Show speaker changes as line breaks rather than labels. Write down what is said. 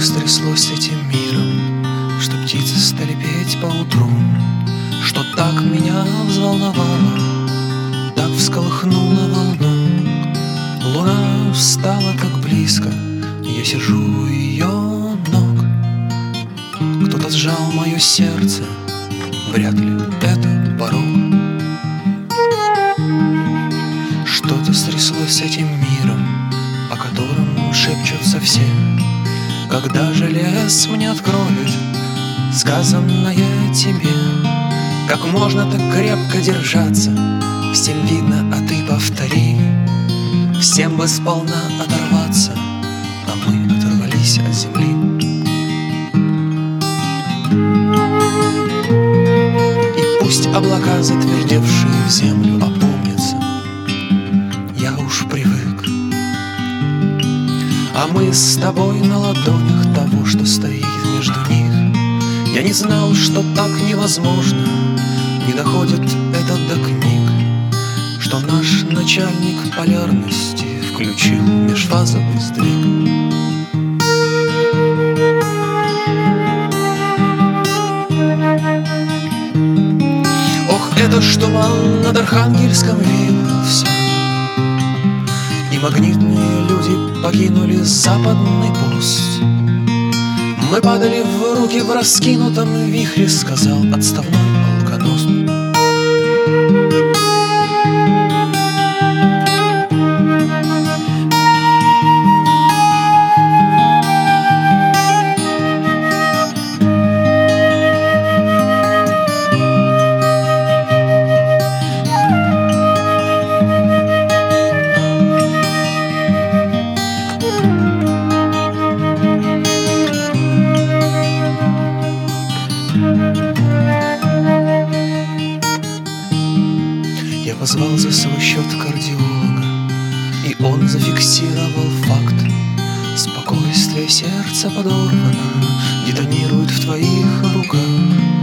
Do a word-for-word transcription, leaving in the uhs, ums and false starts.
стряслось с этим миром, что птицы стали петь поутру, что так меня взволновало, так всколыхнула волну. Луна встала так близко, я сижу у ее ног. Кто-то сжал мое сердце, вряд ли это порог. Что-то стряслось с этим миром, о котором шепчутся все. Когда же лес мне откроет сказанное тебе? Как можно так крепко держаться? Всем видно, а ты повтори. Всем бы сполна оторваться, а мы оторвались от земли. И пусть облака, затвердевшие в землю, опомнятся, я уж привык. А мы с тобой на ладонях того, что стоит между них. Я не знал, что так невозможно, не доходит это до книг, что наш начальник полярности включил межфазовый сдвиг. Ох, это ж туман над Архангельском вился, и магнитные люди покинули западный пост. Мы падали в руки в раскинутом вихре, сказал отставной алконост. Я позвал за свой счет кардиолога, и он зафиксировал факт. Спокойствие сердца подорвано, детонирует в твоих руках.